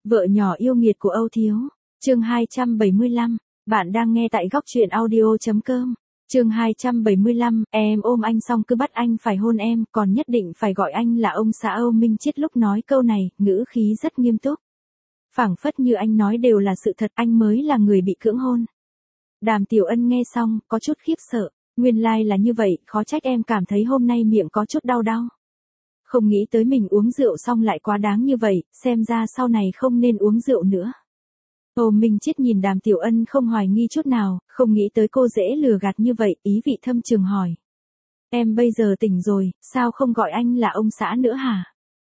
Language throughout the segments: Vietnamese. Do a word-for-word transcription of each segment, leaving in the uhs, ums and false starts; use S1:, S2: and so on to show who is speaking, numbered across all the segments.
S1: Vợ nhỏ yêu nghiệt của Âu Thiếu. Chương hai trăm bảy mươi lăm. Bạn đang nghe tại góc truyện audio chấm com. Chương hai trăm bảy mươi lăm, em ôm anh xong cứ bắt anh phải hôn em, còn nhất định phải gọi anh là ông xã. Âu Minh Chiết lúc nói câu này, ngữ khí rất nghiêm túc. Phảng phất như anh nói đều là sự thật, anh mới là người bị cưỡng hôn. Đàm Tiểu Ân nghe xong, có chút khiếp sợ. Nguyên lai là như vậy, khó trách em cảm thấy hôm nay miệng có chút đau đau. Không nghĩ tới mình uống rượu xong lại quá đáng như vậy, xem ra sau này không nên uống rượu nữa. Âu Minh Chiết nhìn Đàm Tiểu Ân không hoài nghi chút nào, không nghĩ tới cô dễ lừa gạt như vậy, ý vị thâm trường hỏi. Em bây giờ tỉnh rồi, sao không gọi anh là ông xã nữa hả?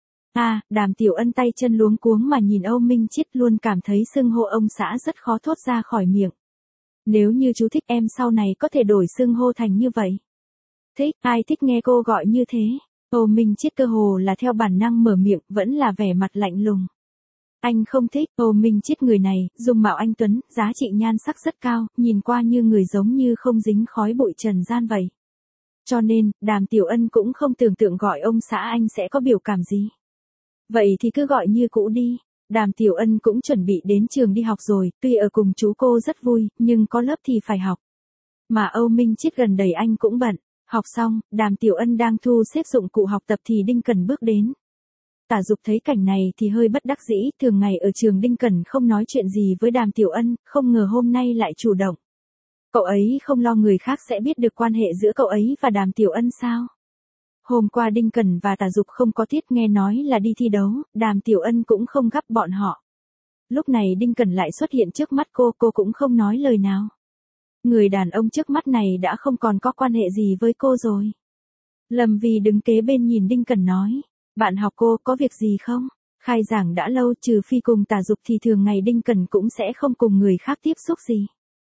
S1: À, Đàm Tiểu Ân tay chân luống cuống mà nhìn Âu Minh Chiết, luôn cảm thấy xưng hô ông xã rất khó thốt ra khỏi miệng. Nếu như chú thích em sau này có thể đổi xưng hô thành như vậy. Thích, ai thích nghe cô gọi như thế? Âu Minh Chiết cơ hồ là theo bản năng mở miệng, vẫn là vẻ mặt lạnh lùng. Anh không thích. Âu Minh Chiết người này, dung mạo anh tuấn, giá trị nhan sắc rất cao, nhìn qua như người giống như không dính khói bụi trần gian vậy. Cho nên, Đàm Tiểu Ân cũng không tưởng tượng gọi ông xã anh sẽ có biểu cảm gì. Vậy thì cứ gọi như cũ đi. Đàm Tiểu Ân cũng chuẩn bị đến trường đi học rồi, tuy ở cùng chú cô rất vui, nhưng có lớp thì phải học. Mà Âu Minh Chiết gần đây anh cũng bận. Học xong, Đàm Tiểu Ân đang thu xếp dụng cụ học tập thì Đinh Cẩn bước đến. Tả Dục thấy cảnh này thì hơi bất đắc dĩ, thường ngày ở trường Đinh Cẩn không nói chuyện gì với Đàm Tiểu Ân, không ngờ hôm nay lại chủ động. Cậu ấy không lo người khác sẽ biết được quan hệ giữa cậu ấy và Đàm Tiểu Ân sao? Hôm qua Đinh Cẩn và Tả Dục không có tiết, nghe nói là đi thi đấu, Đàm Tiểu Ân cũng không gắp bọn họ. Lúc này Đinh Cẩn lại xuất hiện trước mắt cô, cô cũng không nói lời nào. Người đàn ông trước mắt này đã không còn có quan hệ gì với cô rồi. Lâm Vi đứng kế bên nhìn Đinh Cẩn nói. Bạn học cô có việc gì không? Khai giảng đã lâu, trừ phi cùng Tả Dục thì thường ngày Đinh Cẩn cũng sẽ không cùng người khác tiếp xúc gì.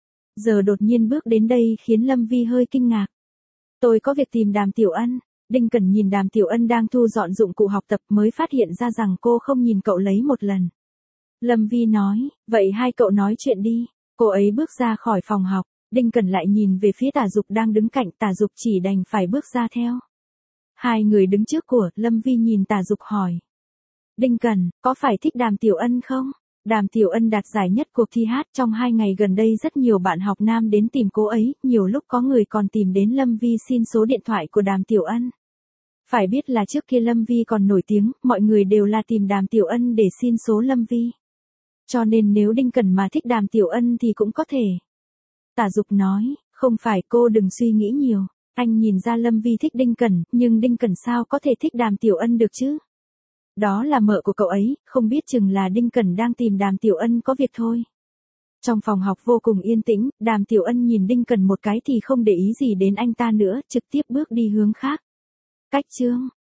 S1: Giờ đột nhiên bước đến đây khiến Lâm Vi hơi kinh ngạc. Tôi có việc tìm Đàm Tiểu Ân. Đinh Cẩn nhìn Đàm Tiểu Ân đang thu dọn dụng cụ học tập mới phát hiện ra rằng cô không nhìn cậu lấy một lần. Lâm Vi nói, vậy hai cậu nói chuyện đi. Cô ấy bước ra khỏi phòng học. Đinh Cẩn lại nhìn về phía Tả Dục đang đứng cạnh, Tả Dục chỉ đành phải bước ra theo. Hai người đứng trước của, Lâm Vi nhìn Tả Dục hỏi. Đinh Cẩn, có phải thích Đàm Tiểu Ân không? Đàm Tiểu Ân đạt giải nhất cuộc thi hát, trong hai ngày gần đây rất nhiều bạn học nam đến tìm cô ấy, nhiều lúc có người còn tìm đến Lâm Vi xin số điện thoại của Đàm Tiểu Ân. Phải biết là trước kia Lâm Vi còn nổi tiếng, mọi người đều là tìm Đàm Tiểu Ân để xin số Lâm Vi. Cho nên nếu Đinh Cẩn mà thích Đàm Tiểu Ân thì cũng có thể. Tả Dục nói, không phải, cô đừng suy nghĩ nhiều. Anh nhìn ra Lâm Vi thích Đinh Cẩn, nhưng Đinh Cẩn sao có thể thích Đàm Tiểu Ân được chứ? Đó là mợ của cậu ấy, không biết chừng là Đinh Cẩn đang tìm Đàm Tiểu Ân có việc thôi. Trong phòng học vô cùng yên tĩnh, Đàm Tiểu Ân nhìn Đinh Cẩn một cái thì không để ý gì đến anh ta nữa, trực tiếp bước đi hướng khác. Cách chương.